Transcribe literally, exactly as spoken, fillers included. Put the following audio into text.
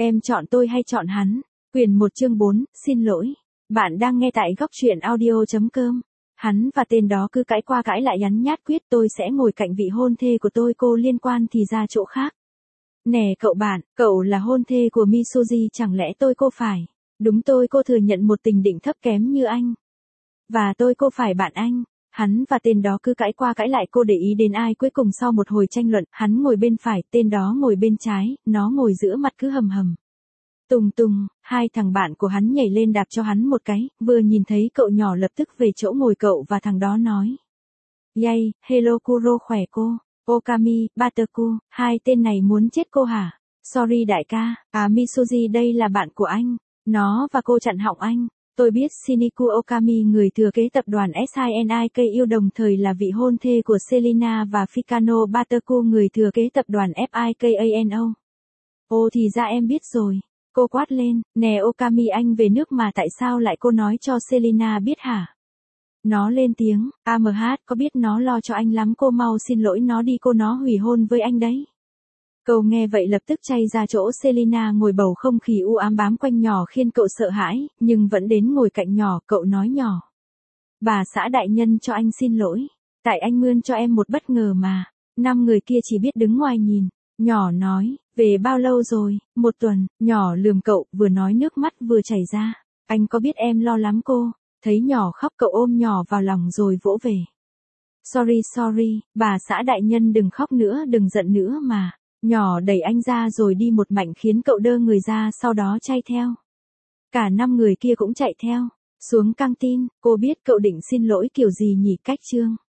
Em chọn tôi hay chọn hắn? Quyền một chương bốn, xin lỗi. Bạn đang nghe tại góc truyện audio chấm com. Hắn và tên đó cứ cãi qua cãi lại nhắn nhát quyết tôi sẽ ngồi cạnh vị hôn thê của tôi, cô liên quan thì ra chỗ khác. Nè cậu bạn, cậu là hôn thê của Misuji, chẳng lẽ tôi cô phải? Đúng, tôi cô thừa nhận một tình định thấp kém như anh. Và tôi cô phải bạn anh. Hắn và tên đó cứ cãi qua cãi lại, cô để ý đến ai? Cuối cùng sau một hồi tranh luận, hắn ngồi bên phải, tên đó ngồi bên trái, nó ngồi giữa mặt cứ hầm hầm. Tùng tùng, hai thằng bạn của hắn nhảy lên đạp cho hắn một cái, vừa nhìn thấy cậu nhỏ lập tức về chỗ ngồi cậu và thằng đó nói. Yay, hello Kuro, khỏe cô. Okami, Butterku, hai tên này muốn chết cô hả? Sorry đại ca, à Misuji đây là bạn của anh. Nó và cô chặn họng anh. Tôi biết Shiniku Okami, người thừa kế tập đoàn Shinik, đồng thời là vị hôn thê của Selina, và Fikano Butterku, người thừa kế tập đoàn Fikano. Ồ thì ra em biết rồi. Cô quát lên, nè Okami, anh về nước mà tại sao lại cô nói cho Selina biết hả? Nó lên tiếng, a em hát có biết nó lo cho anh lắm, cô mau xin lỗi nó đi, cô nó hủy hôn với anh đấy. Cậu nghe vậy lập tức chay ra chỗ Selina ngồi, bầu không khí u ám bám quanh nhỏ khiến cậu sợ hãi, nhưng vẫn đến ngồi cạnh nhỏ. Cậu nói nhỏ. Bà xã đại nhân cho anh xin lỗi. Tại anh mươn cho em một bất ngờ mà. Năm người kia chỉ biết đứng ngoài nhìn. Nhỏ nói, về bao lâu rồi? Một tuần. Nhỏ lườm cậu, vừa nói nước mắt vừa chảy ra. Anh có biết em lo lắm cô. Thấy nhỏ khóc cậu ôm nhỏ vào lòng rồi vỗ về. Sorry sorry, bà xã đại nhân đừng khóc nữa, đừng giận nữa mà. Nhỏ đẩy anh ra rồi đi một mạch khiến cậu đơ người ra, sau đó chay theo. Cả năm người kia cũng chạy theo. Xuống căng tin, cô biết cậu định xin lỗi kiểu gì nhỉ? Cách chương.